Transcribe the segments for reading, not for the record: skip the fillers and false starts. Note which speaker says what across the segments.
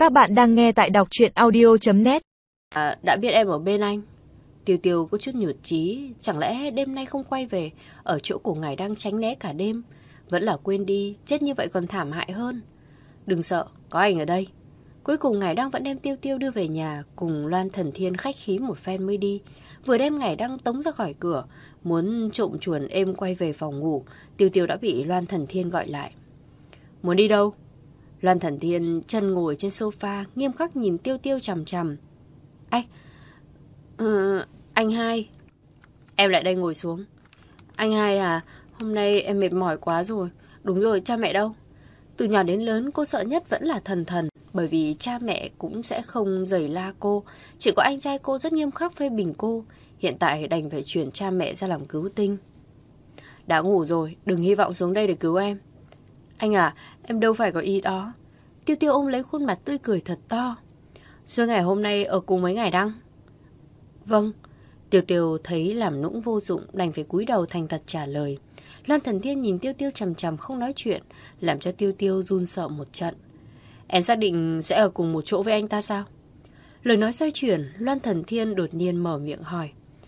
Speaker 1: Các bạn đang nghe tại đọc truyện audio.net.
Speaker 2: Đã biết em ở bên anh. Tiêu Tiêu có chút nhụt chí. Chẳng lẽ đêm nay không quay về, ở chỗ của ngài đang tránh né cả đêm? Vẫn là quên đi, chết như vậy còn thảm hại hơn. Đừng sợ, có anh ở đây. Cuối cùng ngài đang vẫn đem Tiêu Tiêu đưa về nhà, cùng Loan Thần Thiên khách khí một phen mới đi. Vừa đem ngài đang tống ra khỏi cửa, muốn trộm chuồn êm quay về phòng ngủ, Tiêu Tiêu đã bị Loan Thần Thiên gọi lại. Muốn đi đâu? Loan Thần Thiên chân ngồi trên sofa, nghiêm khắc nhìn Tiêu Tiêu chằm chằm. Anh hai. Em lại đây ngồi xuống. Anh hai à, hôm nay em mệt mỏi quá rồi. Đúng rồi, cha mẹ đâu? Từ nhỏ đến lớn cô sợ nhất vẫn là Thần Thần, bởi vì cha mẹ cũng sẽ không giày la cô. Chỉ có anh trai cô rất nghiêm khắc phê bình cô. Hiện tại đành phải chuyển cha mẹ ra làm cứu tinh. Đã ngủ rồi, đừng hy vọng xuống đây để cứu em. Anh à, em đâu phải có ý đó. Tiêu Tiêu ôm lấy khuôn mặt tươi cười thật to. Rồi ngày hôm nay ở cùng với ngài Đăng. Vâng. Tiêu Tiêu thấy làm nũng vô dụng, đành phải cúi đầu thành thật trả lời. Loan Thần Thiên nhìn Tiêu Tiêu chằm chằm không nói chuyện, làm cho Tiêu Tiêu run sợ một trận. Em xác định sẽ ở cùng một chỗ với anh ta sao? Lời nói xoay chuyển, Loan Thần Thiên đột nhiên mở miệng hỏi.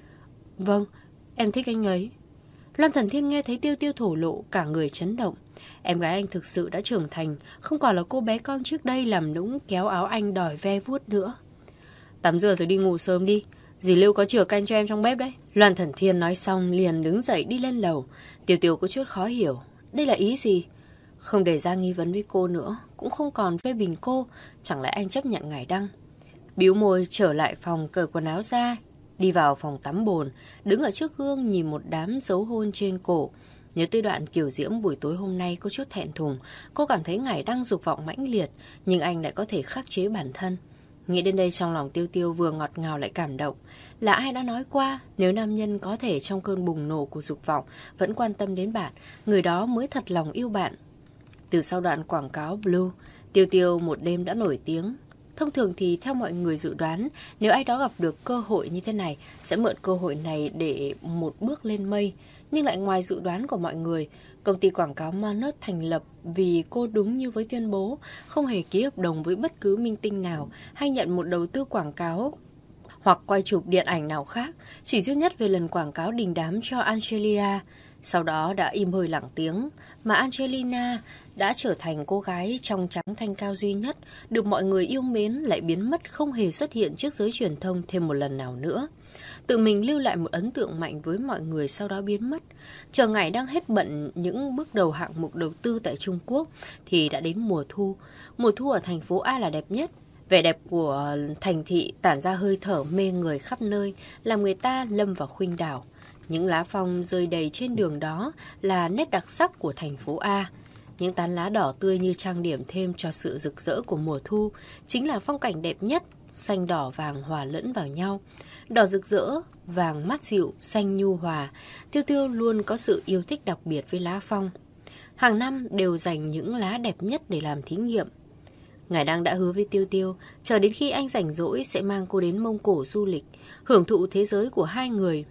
Speaker 2: Vâng, em thích anh ấy. Loan Thần Thiên nghe thấy Tiêu Tiêu thổ lộ, cả người chấn động. Em gái anh thực sự đã trưởng thành, không còn là cô bé con trước đây làm nũng kéo áo anh đòi ve vuốt nữa. Tắm rửa rồi đi ngủ sớm đi, dì Lưu có chừa canh cho em trong bếp đấy. Loan Thần Thiên nói xong liền đứng dậy đi lên lầu. Tiêu Tiêu có chút khó hiểu, đây là ý gì? Không để ra nghi vấn với cô nữa, cũng không còn phê bình cô, chẳng lẽ anh chấp nhận ngài Đăng? Bĩu môi trở lại phòng, cởi quần áo ra, đi vào phòng tắm bồn, đứng ở trước gương nhìn một đám dấu hôn trên cổ. Nhớ tới đoạn kiều diễm buổi tối hôm nay có chút thẹn thùng, cô cảm thấy ngài Đăng dục vọng mãnh liệt, nhưng anh lại có thể khắc chế bản thân. Nghĩ đến đây trong lòng Tiêu Tiêu vừa ngọt ngào lại cảm động. Là ai đã nói qua, nếu nam nhân có thể trong cơn bùng nổ của dục vọng vẫn quan tâm đến bạn, người đó mới thật lòng yêu bạn. Từ sau đoạn quảng cáo Blue, Tiêu Tiêu một đêm đã nổi tiếng. Thông thường thì theo mọi người dự đoán, nếu ai đó gặp được cơ hội như thế này, sẽ mượn cơ hội này để một bước lên mây. Nhưng lại ngoài dự đoán của mọi người, công ty quảng cáo Manus thành lập vì cô đúng như với tuyên bố, không hề ký hợp đồng với bất cứ minh tinh nào hay nhận một đầu tư quảng cáo hoặc quay chụp điện ảnh nào khác, chỉ duy nhất về lần quảng cáo đình đám cho Angelia. Sau đó đã im hơi lặng tiếng, mà Angelina đã trở thành cô gái trong trắng thanh cao duy nhất, được mọi người yêu mến lại biến mất không hề xuất hiện trước giới truyền thông thêm một lần nào nữa. Tự mình lưu lại một ấn tượng mạnh với mọi người sau đó biến mất. Chờ ngày đang hết bận những bước đầu hạng mục đầu tư tại Trung Quốc thì đã đến mùa thu. Mùa thu ở thành phố A là đẹp nhất. Vẻ đẹp của thành thị tản ra hơi thở mê người khắp nơi, làm người ta lâm vào khuynh đảo. Những lá phong rơi đầy trên đường đó là nét đặc sắc của thành phố A. Những tán lá đỏ tươi như trang điểm thêm cho sự rực rỡ của mùa thu, chính là phong cảnh đẹp nhất, xanh đỏ vàng hòa lẫn vào nhau. Đỏ rực rỡ, vàng mát dịu, xanh nhu hòa, Tiêu Tiêu luôn có sự yêu thích đặc biệt với lá phong. Hàng năm đều dành những lá đẹp nhất để làm thí nghiệm. Ngài Đăng đã hứa với Tiêu Tiêu, chờ đến khi anh rảnh rỗi sẽ mang cô đến Mông Cổ du lịch, hưởng thụ thế giới của hai người.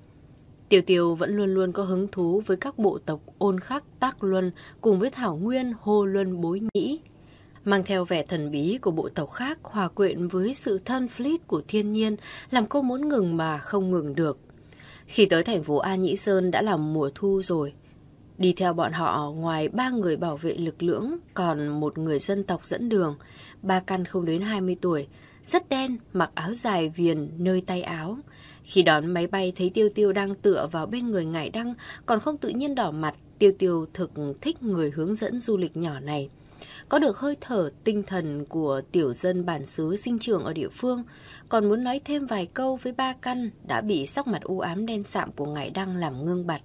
Speaker 2: Tiêu Tiêu vẫn luôn luôn có hứng thú với các bộ tộc Ôn Khắc, Tác Luân cùng với Thảo Nguyên, Hô Luân, Bối Nhĩ. Mang theo vẻ thần bí của bộ tộc khác hòa quyện với sự thân fleet của thiên nhiên làm cô muốn ngừng mà không ngừng được. Khi tới thành phố A Nhĩ Sơn đã là mùa thu rồi. Đi theo bọn họ ngoài 3 người bảo vệ lực lưỡng còn một người dân tộc dẫn đường. Ba căn không đến 20 tuổi, rất đen, mặc áo dài viền nơi tay áo. Khi đón máy bay thấy Tiêu Tiêu đang tựa vào bên người ngài Đăng còn không tự nhiên đỏ mặt. Tiêu Tiêu thực thích người hướng dẫn du lịch nhỏ này. Có được hơi thở tinh thần của tiểu dân bản xứ sinh trưởng ở địa phương, còn muốn nói thêm vài câu với ba căn đã bị sắc mặt u ám đen sạm của ngài Đăng làm ngưng bặt.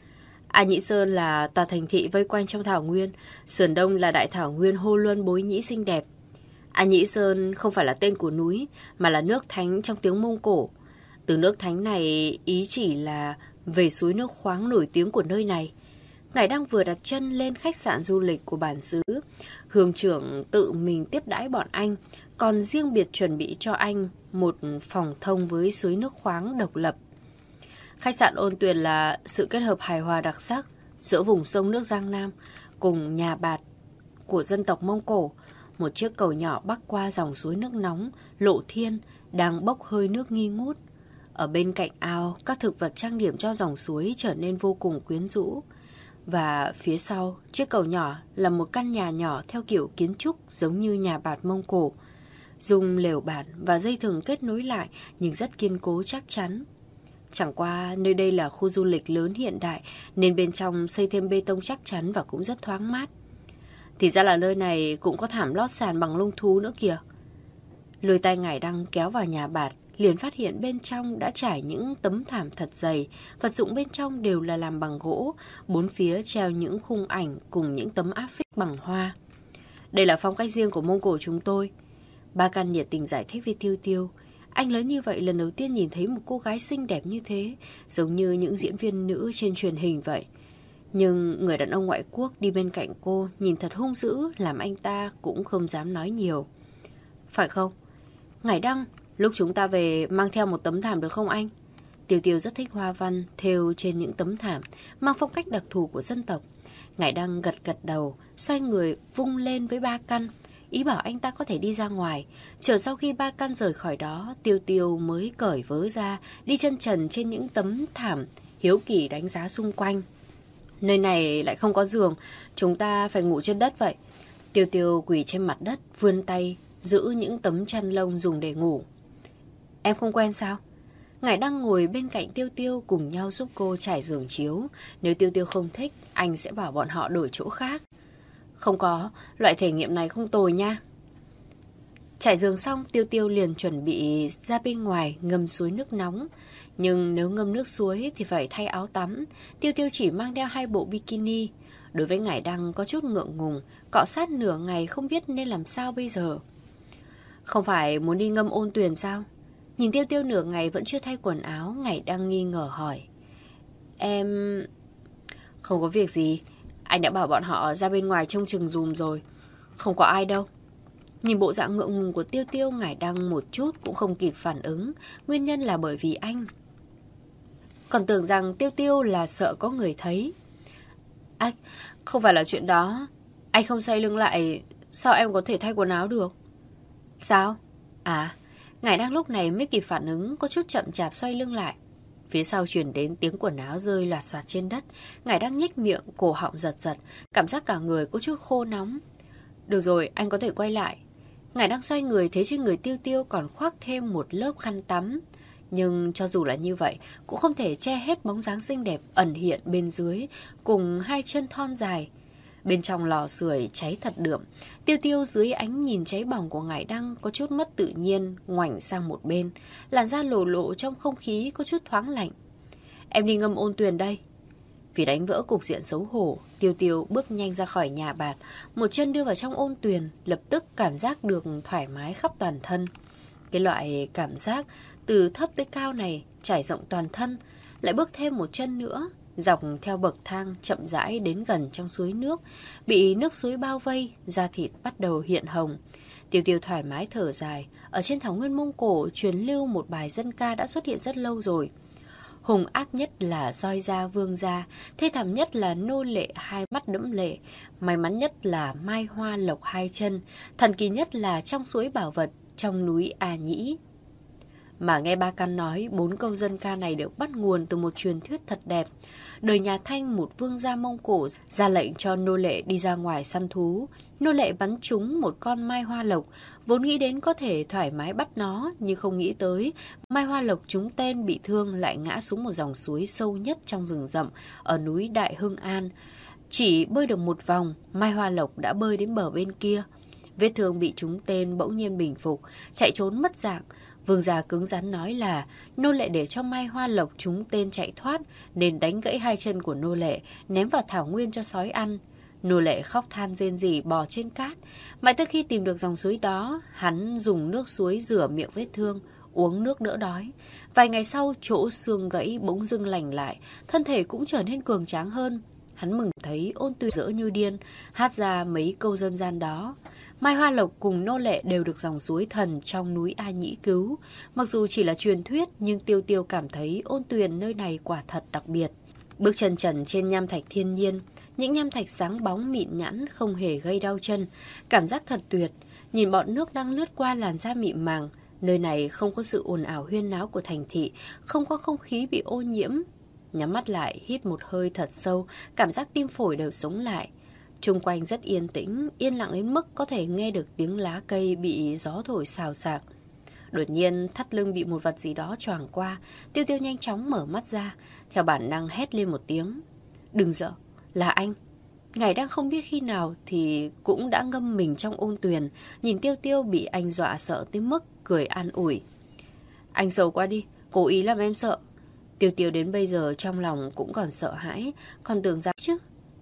Speaker 2: A Nhĩ Sơn là tòa thành thị vây quanh trong thảo nguyên, sườn đông là đại thảo nguyên Hô Luân Bối Nhĩ xinh đẹp. A Nhĩ Sơn không phải là tên của núi, mà là nước thánh trong tiếng Mông Cổ. Từ nước thánh này ý chỉ là về suối nước khoáng nổi tiếng của nơi này. Ngài đang vừa đặt chân lên khách sạn du lịch của bản xứ, hương trưởng tự mình tiếp đãi bọn anh, còn riêng biệt chuẩn bị cho anh một phòng thông với suối nước khoáng độc lập. Khách sạn Ôn Tuyền là sự kết hợp hài hòa đặc sắc giữa vùng sông nước Giang Nam cùng nhà bạt của dân tộc Mông Cổ. Một chiếc cầu nhỏ bắc qua dòng suối nước nóng, lộ thiên, đang bốc hơi nước nghi ngút. Ở bên cạnh ao, các thực vật trang điểm cho dòng suối trở nên vô cùng quyến rũ. Và phía sau, chiếc cầu nhỏ là một căn nhà nhỏ theo kiểu kiến trúc giống như nhà bạt Mông Cổ. Dùng lều bạt và dây thừng kết nối lại nhưng rất kiên cố chắc chắn. Chẳng qua nơi đây là khu du lịch lớn hiện đại nên bên trong xây thêm bê tông chắc chắn và cũng rất thoáng mát. Thì ra là nơi này cũng có thảm lót sàn bằng lông thú nữa kìa. Lôi tay Ngải Đăng kéo vào nhà bạt, liền phát hiện bên trong đã trải những tấm thảm thật dày. Vật dụng bên trong đều là làm bằng gỗ, bốn phía treo những khung ảnh cùng những tấm áp phích bằng hoa. Đây là phong cách riêng của Mông Cổ chúng tôi. Ba Căn nhiệt tình giải thích với Tiêu Tiêu. Anh lớn như vậy lần đầu tiên nhìn thấy một cô gái xinh đẹp như thế, giống như những diễn viên nữ trên truyền hình vậy. Nhưng người đàn ông ngoại quốc đi bên cạnh cô nhìn thật hung dữ, làm anh ta cũng không dám nói nhiều. Phải không? Ngải Đăng, lúc chúng ta về mang theo một tấm thảm được không anh? Tiêu Tiêu rất thích hoa văn thêu trên những tấm thảm, mang phong cách đặc thù của dân tộc. Ngải Đăng gật gật đầu, xoay người vung lên với Ba Căn, ý bảo anh ta có thể đi ra ngoài. Chờ sau khi Ba Căn rời khỏi đó, Tiêu Tiêu mới cởi vớ ra, đi chân trần trên những tấm thảm, hiếu kỳ đánh giá xung quanh. Nơi này lại không có giường, chúng ta phải ngủ trên đất vậy. Tiêu Tiêu quỳ trên mặt đất, vươn tay, giữ những tấm chăn lông dùng để ngủ. Em không quen sao? Ngải Đăng ngồi bên cạnh Tiêu Tiêu cùng nhau giúp cô trải giường chiếu. Nếu Tiêu Tiêu không thích, anh sẽ bảo bọn họ đổi chỗ khác. Không có, loại thể nghiệm này không tồi nha. Trải giường xong, Tiêu Tiêu liền chuẩn bị ra bên ngoài ngâm suối nước nóng. Nhưng nếu ngâm nước suối thì phải thay áo tắm. Tiêu Tiêu chỉ mang theo 2 bộ bikini. Đối với Ngải Đăng có chút ngượng ngùng, cọ sát nửa ngày không biết nên làm sao bây giờ. Không phải muốn đi ngâm ôn tuyền sao? Nhìn Tiêu Tiêu nửa ngày vẫn chưa thay quần áo, Ngải Đăng nghi ngờ hỏi. Em... Không có việc gì, anh đã bảo bọn họ ra bên ngoài trông chừng giùm rồi. Không có ai đâu. Nhìn bộ dạng ngượng ngùng của Tiêu Tiêu, Ngải Đăng một chút cũng không kịp phản ứng. Nguyên nhân là bởi vì anh. Còn tưởng rằng Tiêu Tiêu là sợ có người thấy. Anh, không phải là chuyện đó. Anh không xoay lưng lại, sao em có thể thay quần áo được? Sao? À, Ngải Đăng lúc này mới kịp phản ứng, có chút chậm chạp xoay lưng lại. Phía sau truyền đến tiếng quần áo rơi loạt soạt trên đất. Ngải Đăng nhếch miệng, cổ họng giật giật, cảm giác cả người có chút khô nóng. Được rồi, anh có thể quay lại. Ngải Đăng xoay người thấy trên người Tiêu Tiêu còn khoác thêm một lớp khăn tắm. Nhưng cho dù là như vậy, cũng không thể che hết bóng dáng xinh đẹp ẩn hiện bên dưới, cùng 2 chân thon dài. Bên trong lò sưởi cháy thật đượm. Tiêu Tiêu dưới ánh nhìn cháy bỏng của Ngải Đăng có chút mất tự nhiên, ngoảnh sang một bên. Làn da lồ lộ trong không khí có chút thoáng lạnh. Em đi ngâm ôn tuyền đây. Vì đánh vỡ cục diện xấu hổ, Tiêu Tiêu bước nhanh ra khỏi nhà bạt, một chân đưa vào trong ôn tuyền, lập tức cảm giác được thoải mái khắp toàn thân. Cái loại cảm giác từ thấp tới cao này trải rộng toàn thân, lại bước thêm một chân nữa, dọc theo bậc thang chậm rãi đến gần trong suối nước, bị nước suối bao vây, da thịt bắt đầu hiện hồng. Tiêu Tiêu thoải mái thở dài. Ở trên thảo nguyên Mông Cổ truyền lưu một bài dân ca đã xuất hiện rất lâu rồi. Hung ác nhất là roi da vương gia, thê thảm nhất là nô lệ 2 mắt đẫm lệ, may mắn nhất là mai hoa lộc 2 chân, thần kỳ nhất là trong suối bảo vật trong núi A Nhĩ. Mà nghe Ba Căn nói, 4 câu dân ca này được bắt nguồn từ một truyền thuyết thật đẹp. Đời nhà Thanh, một vương gia Mông Cổ ra lệnh cho nô lệ đi ra ngoài săn thú. Nô lệ bắn trúng một con mai hoa lộc, vốn nghĩ đến có thể thoải mái bắt nó, nhưng không nghĩ tới mai hoa lộc trúng tên bị thương lại ngã xuống một dòng suối sâu nhất trong rừng rậm ở núi Đại Hưng An. Chỉ bơi được một vòng, mai hoa lộc đã bơi đến bờ bên kia. Vết thương bị trúng tên bỗng nhiên bình phục, chạy trốn mất dạng. Vương gia cứng rắn nói là nô lệ để cho mai hoa lộc trúng tên chạy thoát nên đánh gãy 2 chân của nô lệ, ném vào thảo nguyên cho sói ăn. Nô lệ khóc than rên rỉ bò trên cát. Mãi tới khi tìm được dòng suối đó, hắn dùng nước suối rửa miệng vết thương, uống nước đỡ đói. Vài ngày sau, chỗ xương gãy bỗng dưng lành lại, thân thể cũng trở nên cường tráng hơn. Hắn mừng thấy Ôn Tuyền rỡ như điên, hát ra mấy câu dân gian đó. Mai Hoa Lộc cùng nô lệ đều được dòng suối thần trong núi A Nhĩ cứu. Mặc dù chỉ là truyền thuyết, nhưng Tiêu Tiêu cảm thấy Ôn Tuyền nơi này quả thật đặc biệt. Bước chân trần trên nham thạch thiên nhiên, những nham thạch sáng bóng mịn nhẵn không hề gây đau chân, cảm giác thật tuyệt. nhìn bọn nước đang lướt qua làn da mịn màng. Nơi này không có sự ồn ào huyên náo của thành thị, không có không khí bị ô nhiễm. Nhắm mắt lại, hít một hơi thật sâu, cảm giác tim phổi đều sống lại. Xung quanh rất yên tĩnh, yên lặng đến mức có thể nghe được tiếng lá cây bị gió thổi xào xạc. Đột nhiên thắt lưng bị một vật gì đó choàng qua. Tiêu Tiêu nhanh chóng mở mắt ra, theo bản năng hét lên một tiếng. Đừng sợ, là anh. Ngài đang không biết khi nào thì cũng đã ngâm mình trong ôn tuyền, nhìn Tiêu Tiêu bị anh dọa sợ tới mức cười an ủi. Anh xấu quá đi, cố ý làm em sợ. Tiêu Tiêu đến bây giờ trong lòng cũng còn sợ hãi, còn tưởng rằng chứ.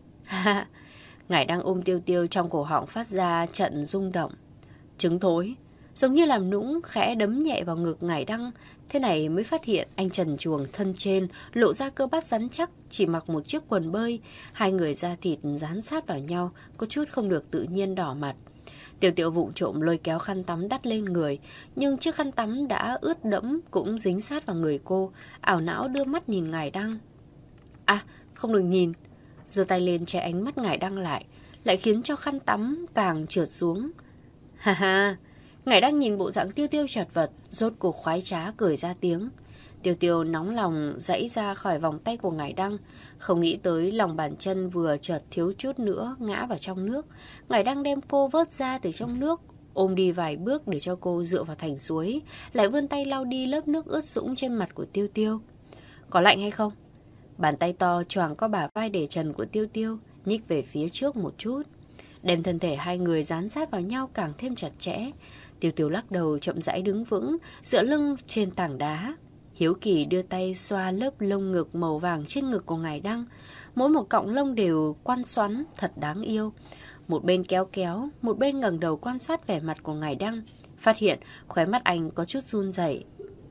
Speaker 2: Ngài đang ôm Tiêu Tiêu, trong cổ họng phát ra trận rung động. Trứng thối, giống như làm nũng, khẽ đấm nhẹ vào ngực Ngải Đăng. Thế này mới phát hiện anh trần truồng thân trên, lộ ra cơ bắp rắn chắc, chỉ mặc một chiếc quần bơi. Hai người da thịt dán sát vào nhau, có chút không được tự nhiên đỏ mặt. Tiêu Tiêu vụng trộm lôi kéo khăn tắm đắp lên người, nhưng chiếc khăn tắm đã ướt đẫm cũng dính sát vào người cô, ảo não đưa mắt nhìn Ngải Đăng. À, không được nhìn. Giơ tay lên che ánh mắt Ngải Đăng lại khiến cho khăn tắm càng trượt xuống. Ha ha, Ngải Đăng nhìn bộ dạng Tiêu Tiêu chật vật, rốt cuộc khoái trá cười ra tiếng. Tiêu Tiêu nóng lòng giãy ra khỏi vòng tay của Ngải Đăng, không nghĩ tới lòng bàn chân vừa chợt thiếu chút nữa ngã vào trong nước. Ngải Đăng đem cô vớt ra từ trong nước, ôm đi vài bước để cho cô dựa vào thành suối, lại vươn tay lau đi lớp nước ướt sũng trên mặt của Tiêu Tiêu. Có lạnh hay không? Bàn tay to choàng qua bả vai để trần của Tiêu Tiêu, nhích về phía trước một chút, đem thân thể hai người dán sát vào nhau càng thêm chặt chẽ. Tiêu Tiêu lắc đầu chậm rãi đứng vững, dựa lưng trên tảng đá. Hiếu kỳ đưa tay xoa lớp lông ngực màu vàng trên ngực của Ngải Đăng. Mỗi một cọng lông đều quan xoắn, thật đáng yêu. Một bên kéo kéo, một bên ngẩng đầu quan sát vẻ mặt của Ngải Đăng. Phát hiện khóe mắt anh có chút run rẩy.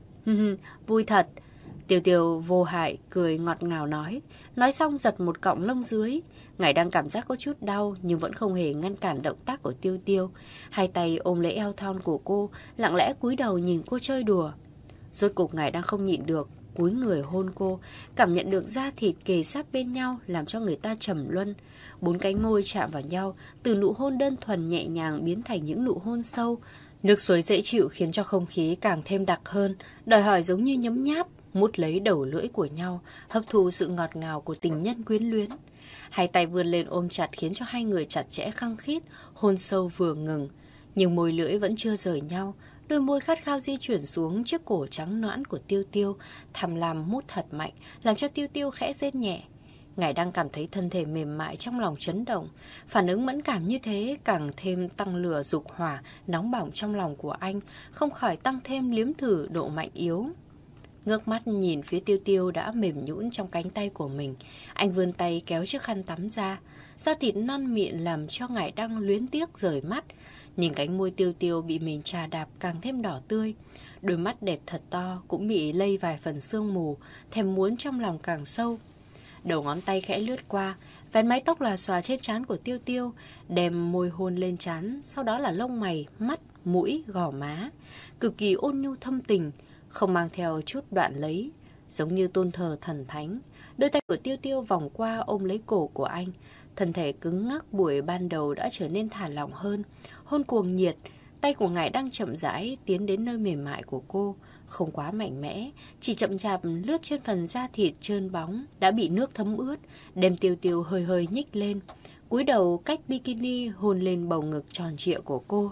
Speaker 2: Vui thật. Tiêu Tiêu vô hại cười ngọt ngào nói. Nói xong giật một cọng lông dưới. Ngải Đăng cảm giác có chút đau nhưng vẫn không hề ngăn cản động tác của Tiêu Tiêu. Hai tay ôm lấy eo thon của cô, lặng lẽ cúi đầu nhìn cô chơi đùa. Rốt cục Ngải Đăng không nhịn được, cúi người hôn cô, cảm nhận được da thịt kề sát bên nhau làm cho người ta trầm luân. 4 cánh môi chạm vào nhau, từ nụ hôn đơn thuần nhẹ nhàng biến thành những nụ hôn sâu. Nước suối dễ chịu khiến cho không khí càng thêm đặc hơn, đòi hỏi giống như nhấm nháp, mút lấy đầu lưỡi của nhau, hấp thu sự ngọt ngào của tình nhân quyến luyến. Hai tay vươn lên ôm chặt khiến cho hai người chặt chẽ khăng khít, hôn sâu vừa ngừng. Nhưng môi lưỡi vẫn chưa rời nhau, đôi môi khát khao di chuyển xuống chiếc cổ trắng nõn của Tiêu Tiêu, tham lam mút thật mạnh, làm cho Tiêu Tiêu khẽ rên nhẹ. Ngải đang cảm thấy thân thể mềm mại trong lòng chấn động. Phản ứng mẫn cảm như thế càng thêm tăng lửa dục hỏa, nóng bỏng trong lòng của anh, không khỏi tăng thêm liếm thử độ mạnh yếu. Ngước mắt nhìn phía Tiêu Tiêu đã mềm nhũn trong cánh tay của mình. Anh vươn tay kéo chiếc khăn tắm ra. Da thịt non mịn làm cho Ngải đang luyến tiếc rời mắt. Nhìn cánh môi Tiêu Tiêu bị mình chà đạp càng thêm đỏ tươi. Đôi mắt đẹp thật to cũng bị lây vài phần sương mù, thèm muốn trong lòng càng sâu. Đầu ngón tay khẽ lướt qua, vén mái tóc là xòa trên trán của Tiêu Tiêu, đem môi hôn lên trán, sau đó là lông mày, mắt, mũi, gò má. Cực kỳ ôn nhu thâm tình, không mang theo chút đoạn lấy, giống như tôn thờ thần thánh. Đôi tay của Tiêu Tiêu vòng qua ôm lấy cổ của anh. Thân thể cứng ngắc buổi ban đầu đã trở nên thả lỏng hơn. Hôn cuồng nhiệt, tay của Ngải đang chậm rãi tiến đến nơi mềm mại của cô. Không quá mạnh mẽ, chỉ chậm chạp lướt trên phần da thịt trơn bóng đã bị nước thấm ướt, đem Tiêu Tiêu hơi hơi nhích lên, cúi đầu cách bikini hôn lên bầu ngực tròn trịa của cô.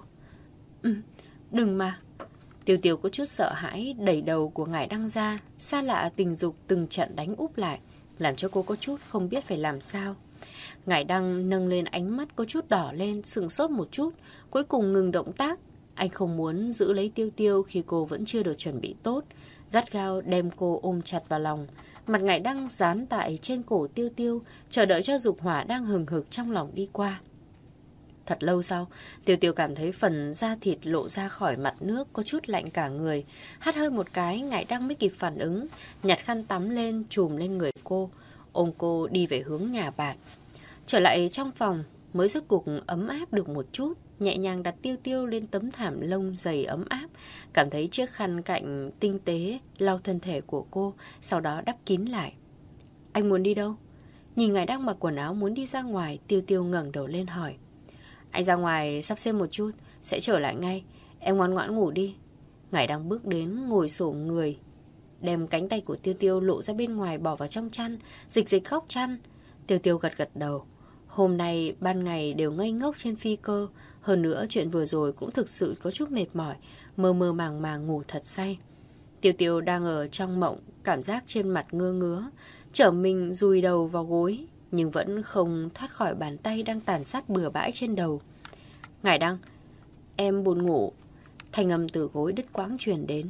Speaker 2: Đừng mà. Tiêu Tiêu có chút sợ hãi đẩy đầu của Ngải Đăng ra, xa lạ tình dục từng trận đánh úp lại, làm cho cô có chút không biết phải làm sao. Ngải Đăng nâng lên ánh mắt có chút đỏ lên, sửng sốt một chút, cuối cùng ngừng động tác. Anh không muốn giữ lấy Tiêu Tiêu khi cô vẫn chưa được chuẩn bị tốt, gắt gao đem cô ôm chặt vào lòng. Mặt Ngải Đăng dán tại trên cổ Tiêu Tiêu, chờ đợi cho dục hỏa đang hừng hực trong lòng đi qua. Thật lâu sau, Tiêu Tiêu cảm thấy phần da thịt lộ ra khỏi mặt nước có chút lạnh cả người. Hắt hơi một cái, Ngải Đăng mới kịp phản ứng, nhặt khăn tắm lên trùm lên người cô, ôm cô đi về hướng nhà bạn. Trở lại trong phòng, mới rốt cục ấm áp được một chút, nhẹ nhàng đặt Tiêu Tiêu lên tấm thảm lông dày ấm áp, cảm thấy chiếc khăn cạnh tinh tế lau thân thể của cô, sau đó đắp kín lại. Anh muốn đi đâu? Nhìn Ngải Đăng mặc quần áo muốn đi ra ngoài, Tiêu Tiêu ngẩng đầu lên hỏi. Anh ra ngoài sắp xếp một chút, sẽ trở lại ngay. Em ngoan ngoãn ngủ đi. Ngải đang bước đến ngồi xổm người, đem cánh tay của Tiêu Tiêu lộ ra bên ngoài bỏ vào trong chăn, dịch dịch khóc chăn. Tiêu Tiêu gật gật đầu. Hôm nay ban ngày đều ngây ngốc trên phi cơ. Hơn nữa chuyện vừa rồi cũng thực sự có chút mệt mỏi, mơ mơ màng màng ngủ thật say. Tiêu Tiêu đang ở trong mộng, cảm giác trên mặt ngơ ngứa, trở mình dùi đầu vào gối, nhưng vẫn không thoát khỏi bàn tay đang tàn sát bừa bãi trên đầu. Ngải Đăng, em buồn ngủ. Thanh âm từ gối đứt quãng truyền đến.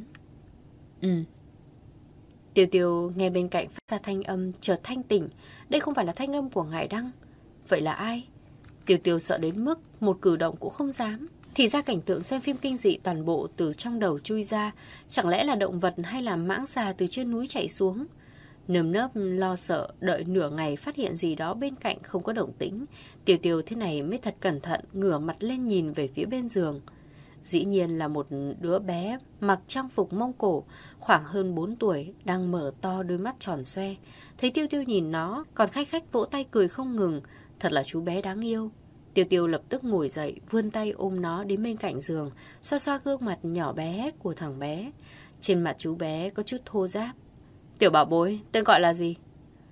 Speaker 2: Tiêu Tiêu nghe bên cạnh phát ra thanh âm chợt thanh tỉnh. Đây không phải là thanh âm của Ngải Đăng. Vậy là ai? Tiêu Tiêu sợ đến mức một cử động cũng không dám. Thì ra cảnh tượng xem phim kinh dị toàn bộ từ trong đầu chui ra. Chẳng lẽ là động vật hay là mãng xà từ trên núi chạy xuống? Nơm nớp lo sợ đợi nửa ngày phát hiện gì đó bên cạnh không có động tĩnh. Tiêu Tiêu thế này mới thật cẩn thận ngửa mặt lên nhìn về phía bên giường. Dĩ nhiên là một đứa bé mặc trang phục Mông Cổ, khoảng hơn 4 tuổi, đang mở to đôi mắt tròn xoe. Thấy Tiêu Tiêu nhìn nó, còn khách khách vỗ tay cười không ngừng. Thật là chú bé đáng yêu. Tiêu Tiêu lập tức ngồi dậy, vươn tay ôm nó đến bên cạnh giường, xoa xoa gương mặt nhỏ bé của thằng bé. Trên mặt chú bé có chút thô ráp. Tiểu bảo bối, tên gọi là gì?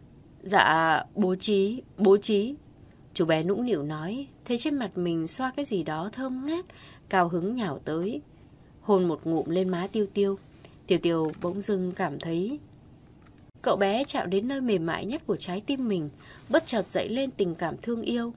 Speaker 2: Dạ, bố Trí. Chú bé nũng nịu nói, thấy trên mặt mình xoa cái gì đó thơm ngát, cao hứng nhào tới, hôn một ngụm lên má Tiêu Tiêu. Tiêu Tiêu bỗng dưng cảm thấy cậu bé chạm đến nơi mềm mại nhất của trái tim mình, bất chợt dậy lên tình cảm thương yêu.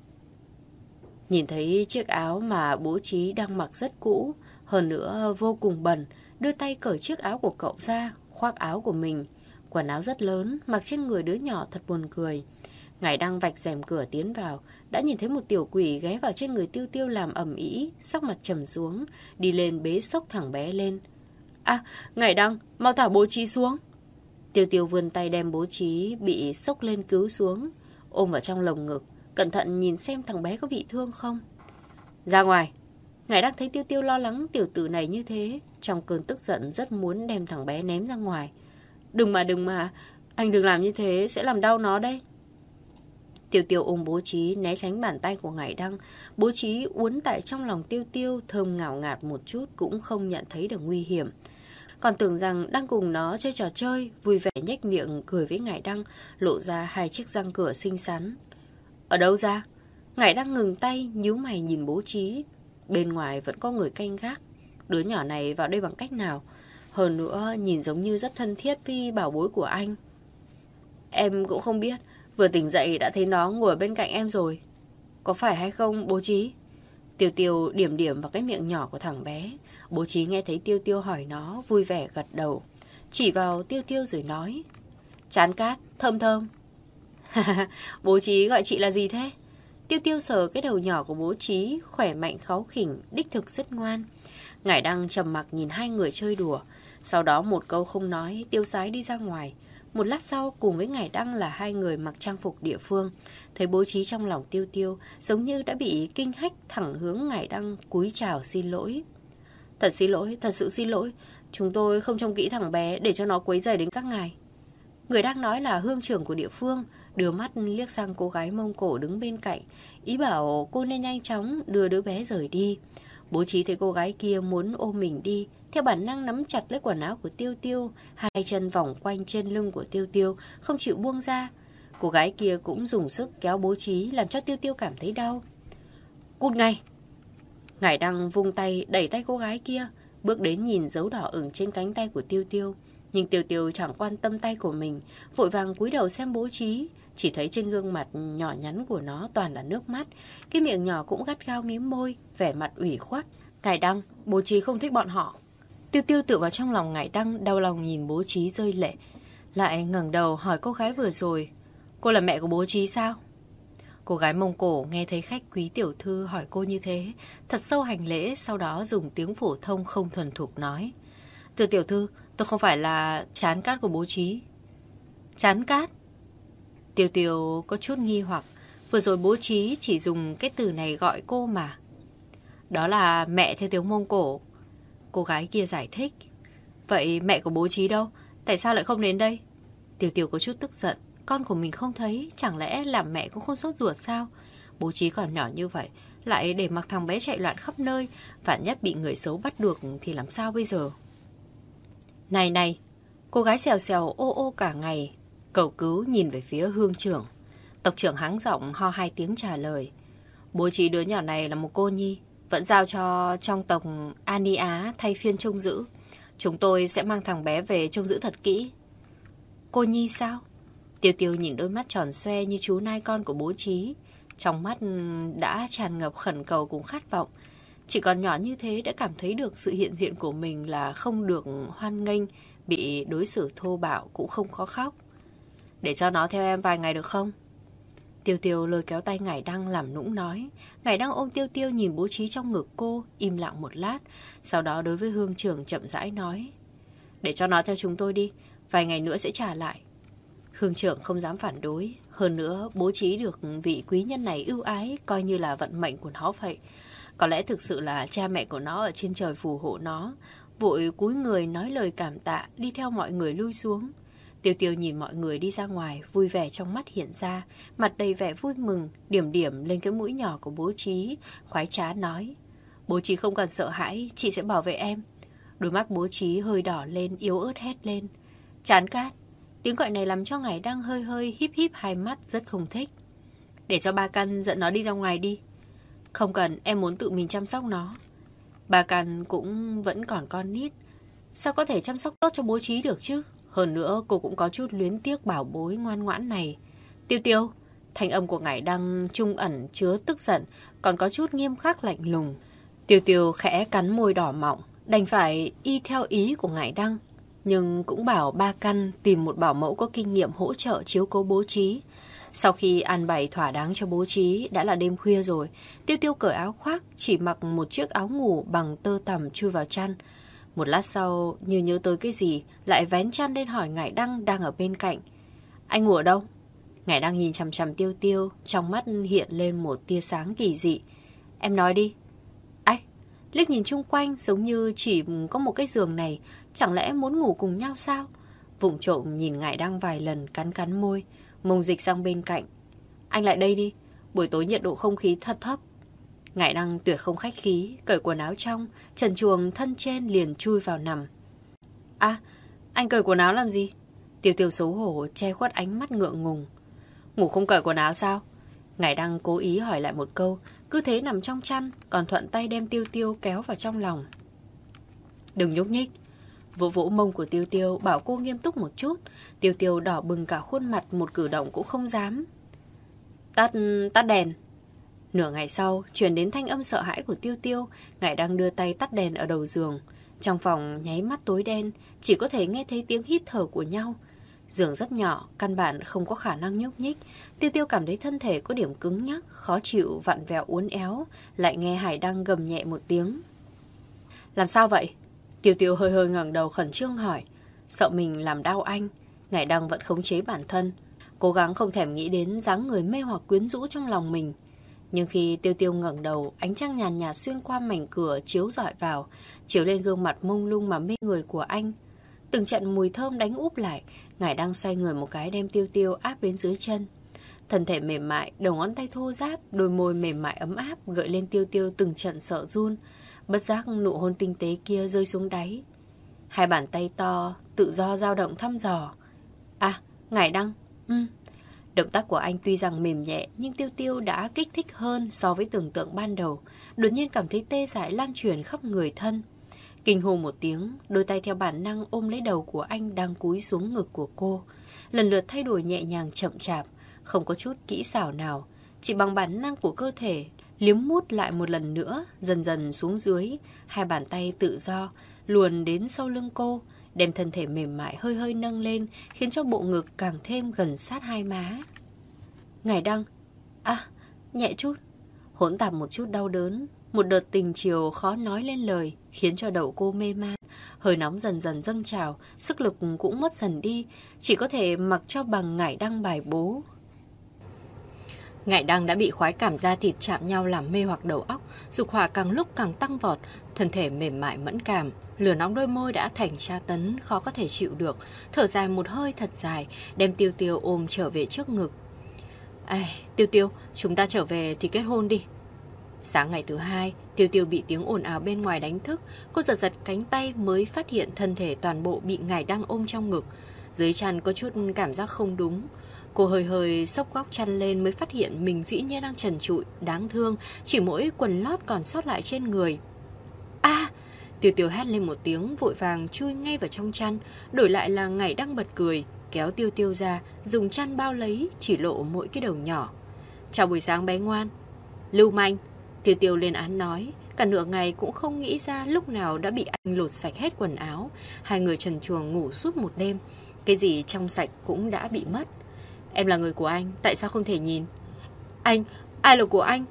Speaker 2: Nhìn thấy chiếc áo mà bố Trí đang mặc rất cũ, hơn nữa vô cùng bẩn, đưa tay cởi chiếc áo của cậu ra, khoác áo của mình. Quần áo rất lớn, mặc trên người đứa nhỏ thật buồn cười. Ngải đang vạch rèm cửa tiến vào, đã nhìn thấy một tiểu quỷ ghé vào trên người Tiêu Tiêu làm ầm ĩ, sắc mặt trầm xuống, đi lên bế xốc thằng bé lên. À, Ngải Đăng, mau thả bố Trí xuống. Tiêu Tiêu vươn tay đem bố Trí bị xốc lên cứu xuống, ôm vào trong lồng ngực, cẩn thận nhìn xem thằng bé có bị thương không. Ra ngoài. Ngải Đăng thấy Tiêu Tiêu lo lắng tiểu tử này như thế, trong cơn tức giận rất muốn đem thằng bé ném ra ngoài. Đừng mà, anh đừng làm như thế, sẽ làm đau nó đây. Tiêu Tiêu ôm bố Trí né tránh bàn tay của Ngải Đăng. Bố Trí uốn tại trong lòng Tiêu Tiêu, thơm ngào ngạt một chút cũng không nhận thấy được nguy hiểm. Còn tưởng rằng đang cùng nó chơi trò chơi, vui vẻ nhếch miệng cười với Ngải Đăng, lộ ra hai chiếc răng cửa xinh xắn. Ở đâu ra? Ngải Đăng ngừng tay, nhíu mày nhìn bố Trí. Bên ngoài vẫn có người canh gác. Đứa nhỏ này vào đây bằng cách nào? Hơn nữa nhìn giống như rất thân thiết với bảo bối của anh. Em cũng không biết. Vừa tỉnh dậy đã thấy nó ngồi bên cạnh em rồi. Có phải hay không bố Trí? Tiêu Tiêu điểm điểm vào cái miệng nhỏ của thằng bé. Bố Trí nghe thấy Tiêu Tiêu hỏi nó, vui vẻ gật đầu, chỉ vào Tiêu Tiêu rồi nói. Chán cát, thơm thơm. Bố Trí gọi chị là gì thế? Tiêu Tiêu sờ cái đầu nhỏ của bố Trí, khỏe mạnh kháu khỉnh, đích thực rất ngoan. Ngải Đăng trầm mặc nhìn hai người chơi đùa. Sau đó một câu không nói, tiêu sái đi ra ngoài. Một lát sau cùng với Ngải Đăng là hai người mặc trang phục địa phương. Thấy bố Trí trong lòng Tiêu Tiêu giống như đã bị kinh hách, thẳng hướng Ngải Đăng cúi chào xin lỗi. Thật xin lỗi, thật sự xin lỗi. Chúng tôi không trông kỹ thằng bé để cho nó quấy rầy đến các ngài. Người đang nói là hương trưởng của địa phương, đưa mắt liếc sang cô gái Mông Cổ đứng bên cạnh, ý bảo cô nên nhanh chóng đưa đứa bé rời đi. Bố Trí thấy cô gái kia muốn ôm mình đi, theo bản năng nắm chặt lấy quần áo của Tiêu Tiêu, hai chân vòng quanh trên lưng của Tiêu Tiêu, không chịu buông ra. Cô gái kia cũng dùng sức kéo bố Trí, làm cho Tiêu Tiêu cảm thấy đau. Cút ngay! Ngải Đăng vung tay đẩy tay cô gái kia, bước đến nhìn dấu đỏ ửng trên cánh tay của Tiêu Tiêu. Nhưng Tiêu Tiêu chẳng quan tâm tay của mình, vội vàng cúi đầu xem bố Trí. Chỉ thấy trên gương mặt nhỏ nhắn của nó toàn là nước mắt, cái miệng nhỏ cũng gắt gao mím môi, vẻ mặt ủy khuất. Ngải Đăng, bố Trí không thích bọn họ. Tiêu Tiêu tự vào trong lòng Ngải Đăng, đau lòng nhìn bố Trí rơi lệ. Lại ngẩng đầu hỏi cô gái vừa rồi, cô là mẹ của bố Trí sao? Cô gái Mông Cổ nghe thấy khách quý tiểu thư hỏi cô như thế, thật sâu hành lễ, sau đó dùng tiếng phổ thông không thuần thục nói. Từ tiểu thư, tôi không phải là chán cát của bố Trí. Chán cát? Tiêu Tiêu có chút nghi hoặc, vừa rồi bố Trí chỉ dùng cái từ này gọi cô mà. Đó là mẹ theo tiếng Mông Cổ. Cô gái kia giải thích. Vậy mẹ của bố Trí đâu? Tại sao lại không đến đây? Tiêu Tiêu có chút tức giận. Con của mình không thấy, chẳng lẽ làm mẹ cũng không sốt ruột sao? Bố Trí còn nhỏ như vậy, lại để mặc thằng bé chạy loạn khắp nơi, vạn nhất bị người xấu bắt được thì làm sao bây giờ? Này này, cô gái xèo xèo ô ô cả ngày, cầu cứu nhìn về phía Hương trưởng. Tộc trưởng hắng giọng ho 2 tiếng trả lời. Bố trí đứa nhỏ này là một cô nhi, vẫn giao cho trong tộc Ani Á thay phiên trông giữ. Chúng tôi sẽ mang thằng bé về trông giữ thật kỹ. Cô nhi sao? Tiêu Tiêu nhìn đôi mắt tròn xoe như chú nai con của bố trí. Trong mắt đã tràn ngập khẩn cầu cùng khát vọng. Chỉ còn nhỏ như thế đã cảm thấy được sự hiện diện của mình là không được hoan nghênh, bị đối xử thô bạo cũng không có khóc. Để cho nó theo em vài ngày được không? Tiêu Tiêu lôi kéo tay Ngải Đăng làm nũng nói. Ngải Đăng ôm Tiêu Tiêu nhìn bố trí trong ngực cô, im lặng một lát. Sau đó đối với Hương trưởng chậm rãi nói. Để cho nó theo chúng tôi đi, vài ngày nữa sẽ trả lại. Hương trưởng không dám phản đối. Hơn nữa bố trí được vị quý nhân này ưu ái, coi như là vận mệnh của nó vậy. Có lẽ thực sự là cha mẹ của nó ở trên trời phù hộ nó. Vội cúi người nói lời cảm tạ, đi theo mọi người lui xuống. Tiêu Tiêu nhìn mọi người đi ra ngoài, vui vẻ trong mắt hiện ra, mặt đầy vẻ vui mừng, điểm điểm lên cái mũi nhỏ của bố trí, khoái trá nói. Bố trí không cần sợ hãi, chị sẽ bảo vệ em. Đôi mắt bố trí hơi đỏ lên, yếu ớt hét lên. Chán cát. Tiếng gọi này làm cho Ngải Đăng hơi hơi híp híp hai mắt, rất không thích. Để cho ba Căn dẫn nó đi ra ngoài đi. Không cần, em muốn tự mình chăm sóc nó. Ba Căn cũng vẫn còn con nít, sao có thể chăm sóc tốt cho bố trí được chứ? Hơn nữa cô cũng có chút luyến tiếc bảo bối ngoan ngoãn này. Tiêu Tiêu, thanh âm của Ngải Đăng trung ẩn chứa tức giận, còn có chút nghiêm khắc lạnh lùng. Tiêu Tiêu khẽ cắn môi đỏ mọng, đành phải y theo ý của Ngải Đăng. Nhưng cũng bảo ba Căn tìm một bảo mẫu có kinh nghiệm hỗ trợ chiếu cố bố trí. Sau khi an bày thỏa đáng cho bố trí, đã là đêm khuya rồi. Tiêu Tiêu cởi áo khoác, chỉ mặc một chiếc áo ngủ bằng tơ tằm chui vào chăn. Một lát sau, như nhớ tới cái gì, lại vén chăn lên hỏi Ngải Đăng đang ở bên cạnh. Anh ngủ ở đâu? Ngải Đăng nhìn chằm chằm Tiêu Tiêu, trong mắt hiện lên một tia sáng kỳ dị. Em nói đi. Ách, liếc nhìn chung quanh giống như chỉ có một cái giường này, chẳng lẽ muốn ngủ cùng nhau sao? Vụng trộm nhìn Ngải Đăng vài lần, cắn cắn môi, mông dịch sang bên cạnh. Anh lại đây đi, buổi tối nhiệt độ không khí thật thấp. Ngải Đăng tuyệt không khách khí, cởi quần áo trong, trần truồng thân trên liền chui vào nằm. À, anh cởi quần áo làm gì? Tiêu Tiêu xấu hổ che khuất ánh mắt ngượng ngùng. Ngủ không cởi quần áo sao? Ngải Đăng cố ý hỏi lại một câu, cứ thế nằm trong chăn, còn thuận tay đem Tiêu Tiêu kéo vào trong lòng. Đừng nhúc nhích. Vỗ vỗ mông của Tiêu Tiêu, bảo cô nghiêm túc một chút. Tiêu Tiêu đỏ bừng cả khuôn mặt, một cử động cũng không dám. Tắt đèn. Nửa ngày sau, truyền đến thanh âm sợ hãi của Tiêu Tiêu. Ngải Đăng đưa tay tắt đèn ở đầu giường. Trong phòng nháy mắt tối đen, chỉ có thể nghe thấy tiếng hít thở của nhau. Giường rất nhỏ, căn bản không có khả năng nhúc nhích. Tiêu Tiêu cảm thấy thân thể có điểm cứng nhắc, khó chịu, vặn vẹo uốn éo. Lại nghe Hải Đăng gầm nhẹ một tiếng. Làm sao vậy? Tiêu Tiêu hơi hơi ngẩng đầu khẩn trương hỏi. Sợ mình làm đau anh. Ngải Đăng vẫn khống chế bản thân, cố gắng không thèm nghĩ đến dáng người mê hoặc quyến rũ trong lòng mình. Nhưng khi Tiêu Tiêu ngẩng đầu, ánh trăng nhàn nhạt xuyên qua mảnh cửa chiếu rọi vào, chiếu lên gương mặt mông lung mà mê người của anh. Từng trận mùi thơm đánh úp lại, Ngải Đăng xoay người một cái đem Tiêu Tiêu áp đến dưới chân. Thân thể mềm mại, đầu ngón tay thô ráp, đôi môi mềm mại ấm áp gợi lên Tiêu Tiêu từng trận sợ run. Bất giác nụ hôn tinh tế kia rơi xuống đáy. Hai bàn tay to tự do dao động thăm dò. À, Ngải Đăng. Động tác của anh tuy rằng mềm nhẹ, nhưng Tiêu Tiêu đã kích thích hơn so với tưởng tượng ban đầu. Đột nhiên cảm thấy tê dại lan truyền khắp người thân. Kinh hô một tiếng, đôi tay theo bản năng ôm lấy đầu của anh đang cúi xuống ngực của cô. Lần lượt thay đổi nhẹ nhàng chậm chạp, không có chút kỹ xảo nào. Chỉ bằng bản năng của cơ thể, liếm mút lại một lần nữa, dần dần xuống dưới. Hai bàn tay tự do, luồn đến sau lưng cô, đem thân thể mềm mại hơi hơi nâng lên, khiến cho bộ ngực càng thêm gần sát hai má. Ngải Đăng. À, nhẹ chút. Hỗn tạp một chút đau đớn, một đợt tình chiều khó nói lên lời, khiến cho đầu cô mê man. Hơi nóng dần dần dâng trào, sức lực cũng mất dần đi, chỉ có thể mặc cho bằng Ngải Đăng bài bố. Ngải Đăng đã bị khoái cảm da thịt chạm nhau làm mê hoặc đầu óc, dục hỏa càng lúc càng tăng vọt, thân thể mềm mại mẫn cảm, lửa nóng đôi môi đã thành tra tấn khó có thể chịu được, thở dài một hơi thật dài, đem Tiêu Tiêu ôm trở về trước ngực. Tiêu Tiêu, chúng ta trở về thì kết hôn đi. Sáng ngày thứ hai, Tiêu Tiêu bị tiếng ồn ào bên ngoài đánh thức. Cô giật giật cánh tay mới phát hiện thân thể toàn bộ bị Ngải Đăng ôm trong ngực. Dưới chăn có chút cảm giác không đúng. Cô hơi hơi xốc góc chăn lên mới phát hiện mình dĩ nhiên đang trần trụi, đáng thương, chỉ mỗi quần lót còn sót lại trên người. A! Tiêu Tiêu hét lên một tiếng, vội vàng chui ngay vào trong chăn. Đổi lại là Ngải Đăng bật cười, kéo Tiêu Tiêu ra, dùng chăn bao lấy, chỉ lộ mỗi cái đầu nhỏ. Chào buổi sáng bé ngoan. Lưu manh. Tiêu Tiêu lên án nói. Cả nửa ngày cũng không nghĩ ra lúc nào đã bị anh lột sạch hết quần áo. Hai người trần truồng ngủ suốt một đêm. Cái gì trong sạch cũng đã bị mất. Em là người của anh, tại sao không thể nhìn? Anh, ai là của anh?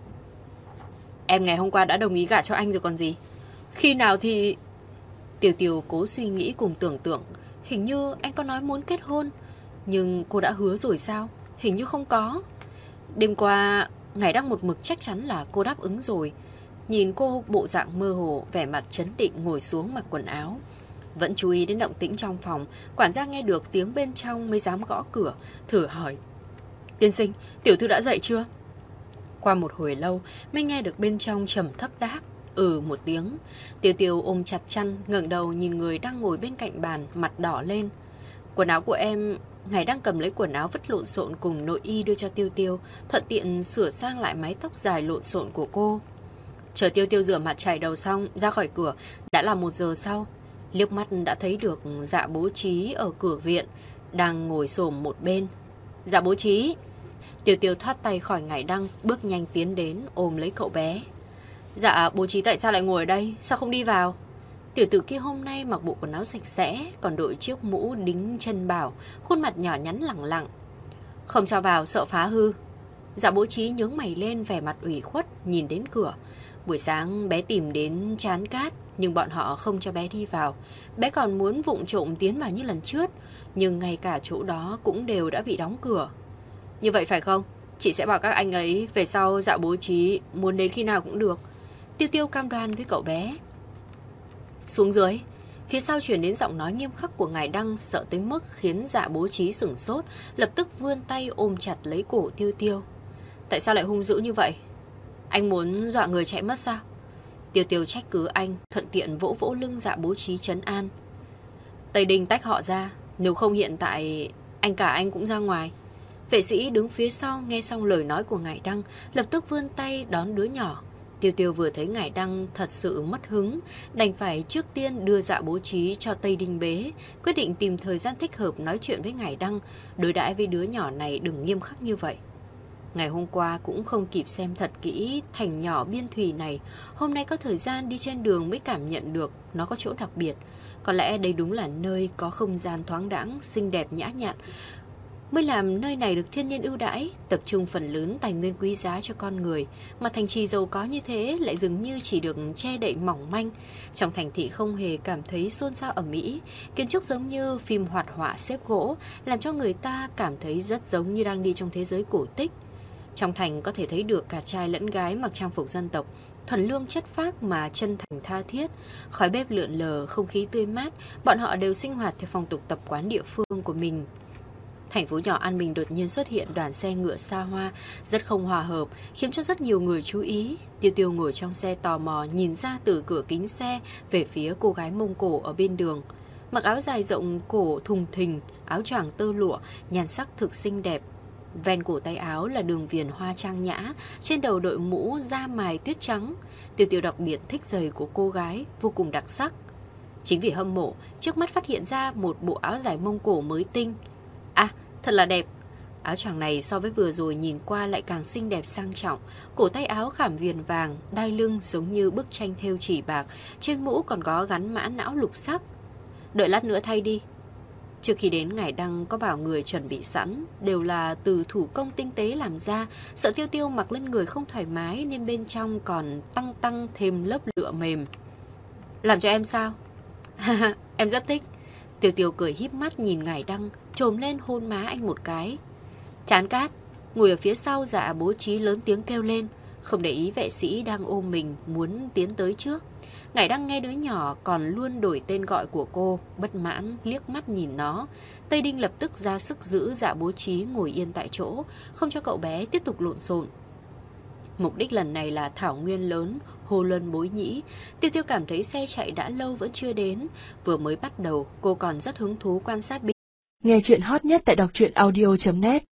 Speaker 2: Em ngày hôm qua đã đồng ý gả cho anh rồi còn gì. Khi nào thì... Tiêu Tiêu cố suy nghĩ cùng tưởng tượng. Hình như anh có nói muốn kết hôn. Nhưng cô đã hứa rồi sao? Hình như không có. Đêm qua, Ngải Đăng một mực chắc chắn là cô đáp ứng rồi. Nhìn cô bộ dạng mơ hồ, vẻ mặt trấn định ngồi xuống mặc quần áo. Vẫn chú ý đến động tĩnh trong phòng. Quản gia nghe được tiếng bên trong mới dám gõ cửa, thử hỏi. Tiên sinh, tiểu thư đã dậy chưa? Qua một hồi lâu mới nghe được bên trong trầm thấp đáp. Một tiếng. Tiêu Tiêu ôm chặt chăn, ngẩng đầu nhìn người đang ngồi bên cạnh bàn, mặt đỏ lên. Quần áo của em... Ngải đang cầm lấy quần áo vứt lộn xộn cùng nội y đưa cho Tiêu Tiêu, thuận tiện sửa sang lại mái tóc dài lộn xộn của cô. Chờ Tiêu Tiêu rửa mặt chải đầu xong, ra khỏi cửa, đã là 1 giờ sau. Liếc mắt đã thấy được Dạ Bố Trí ở cửa viện, đang ngồi xổm một bên. Dạ Bố Trí. Tiêu Tiêu thoát tay khỏi Ngải Đăng, bước nhanh tiến đến, ôm lấy cậu bé. Dạ Bố Trí tại sao lại ngồi ở đây, sao không đi vào? Tiểu tử kia hôm nay mặc bộ quần áo sạch sẽ, còn đội chiếc mũ đính chân bảo, khuôn mặt nhỏ nhắn lẳng lặng. Không cho vào, sợ phá hư. Dạ Bố Trí nhướng mày lên, vẻ mặt ủy khuất, nhìn đến cửa. Buổi sáng bé tìm đến Trán Cát, nhưng bọn họ không cho bé đi vào. Bé còn muốn vụng trộm tiến vào như lần trước, nhưng ngay cả chỗ đó cũng đều đã bị đóng cửa. Như vậy phải không? Chị sẽ bảo các anh ấy về sau Dạ Bố Trí muốn đến khi nào cũng được. Tiêu Tiêu cam đoan với cậu bé. Xuống dưới, phía sau chuyển đến giọng nói nghiêm khắc của Ngải Đăng, sợ tới mức khiến Dạ Bố Trí sửng sốt, lập tức vươn tay ôm chặt lấy cổ Tiêu Tiêu. Tại sao lại hung dữ như vậy? Anh muốn dọa người chạy mất sao? Tiêu Tiêu trách cứ anh, thuận tiện vỗ vỗ lưng Dạ Bố Trí trấn an. Tây Đinh tách họ ra, nếu không hiện tại cả anh cũng ra ngoài. Vệ sĩ đứng phía sau nghe xong lời nói của Ngải Đăng, lập tức vươn tay đón đứa nhỏ. Tiêu Tiêu vừa thấy Ngải Đăng thật sự mất hứng, đành phải trước tiên đưa Dạ Bố Trí cho Tây Đinh bế, quyết định tìm thời gian thích hợp nói chuyện với Ngải Đăng, đối đãi với đứa nhỏ này đừng nghiêm khắc như vậy. Ngày hôm qua cũng không kịp xem thật kỹ thành nhỏ biên thùy này, hôm nay có thời gian đi trên đường mới cảm nhận được nó có chỗ đặc biệt. Có lẽ đây đúng là nơi có không gian thoáng đãng, xinh đẹp nhã nhặn, mới làm nơi này được thiên nhiên ưu đãi, tập trung phần lớn tài nguyên quý giá cho con người, mà thành trì giàu có như thế lại dường như chỉ được che đậy mỏng manh. Trong thành thị không hề cảm thấy xôn xao ầm ĩ, kiến trúc giống như phim hoạt họa xếp gỗ, làm cho người ta cảm thấy rất giống như đang đi trong thế giới cổ tích. Trong thành có thể thấy được cả trai lẫn gái mặc trang phục dân tộc, thuần lương chất phác mà chân thành tha thiết, khói bếp lượn lờ, không khí tươi mát, bọn họ đều sinh hoạt theo phong tục tập quán địa phương của mình. Thành phố nhỏ an bình đột nhiên xuất hiện đoàn xe ngựa xa hoa, rất không hòa hợp, khiến cho rất nhiều người chú ý. Tiêu Tiêu ngồi trong xe tò mò nhìn ra từ cửa kính xe về phía cô gái Mông Cổ ở bên đường. Mặc áo dài rộng cổ thùng thình, áo choàng tơ lụa, nhan sắc thực xinh đẹp. Ven cổ tay áo là đường viền hoa trang nhã, trên đầu đội mũ da mài tuyết trắng. Tiêu Tiêu đặc biệt thích giày của cô gái, vô cùng đặc sắc. Chính vì hâm mộ, trước mắt phát hiện ra một bộ áo dài Mông Cổ mới tinh. À, thật là đẹp. Áo choàng này so với vừa rồi nhìn qua lại càng xinh đẹp sang trọng. Cổ tay áo khảm viền vàng, đai lưng giống như bức tranh thêu chỉ bạc, trên mũ còn có gắn mã não lục sắc. Đợi lát nữa thay đi. Trước khi đến, Ngải Đăng có bảo người chuẩn bị sẵn, đều là từ thủ công tinh tế làm ra, sợ Tiêu Tiêu mặc lên người không thoải mái nên bên trong còn tăng thêm lớp lụa mềm. Làm cho em sao? Em rất thích. Tiêu Tiêu cười híp mắt nhìn Ngải Đăng, chồm lên hôn má anh một cái. Trán Cát ngồi ở phía sau Dạ Bố Trí lớn tiếng kêu lên, không để ý vệ sĩ đang ôm mình muốn tiến tới trước. Ngải Đăng nghe đứa nhỏ còn luôn đổi tên gọi của cô, bất mãn liếc mắt nhìn nó. Tây Đinh lập tức ra sức giữ Dạ Bố Trí ngồi yên tại chỗ, không cho cậu bé tiếp tục lộn xộn. Mục đích lần này là thảo nguyên lớn, Hồ Luân Bối Nhĩ. Tiêu Tiêu cảm thấy xe chạy đã lâu vẫn chưa đến. Vừa mới bắt đầu, cô còn rất hứng thú quan sát.
Speaker 1: Nghe chuyện hot nhất tại đọc truyện audio.net